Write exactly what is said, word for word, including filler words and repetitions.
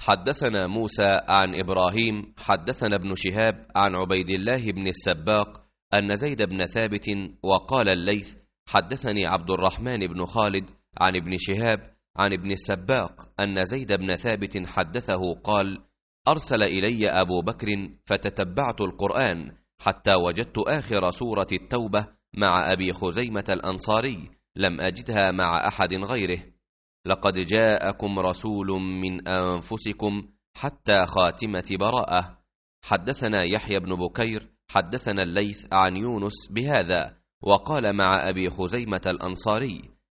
حدثنا موسى عن إبراهيم حدثنا ابن شهاب عن عبيد الله بن السباق أن زيد بن ثابت وقال الليث حدثني عبد الرحمن بن خالد عن ابن شهاب عن ابن السباق أن زيد بن ثابت حدثه قال: أرسل إلي أبو بكر فتتبعت القرآن حتى وجدت آخر سورة التوبة مع أبي خزيمة الأنصاري، لم أجدها مع أحد غيره: لقد جاءكم رسول من أنفسكم حتى خاتمة براءة. حدثنا يحيى بن بكير حدثنا الليث عن يونس بهذا، وقال مع أبي خزيمة الأنصاري: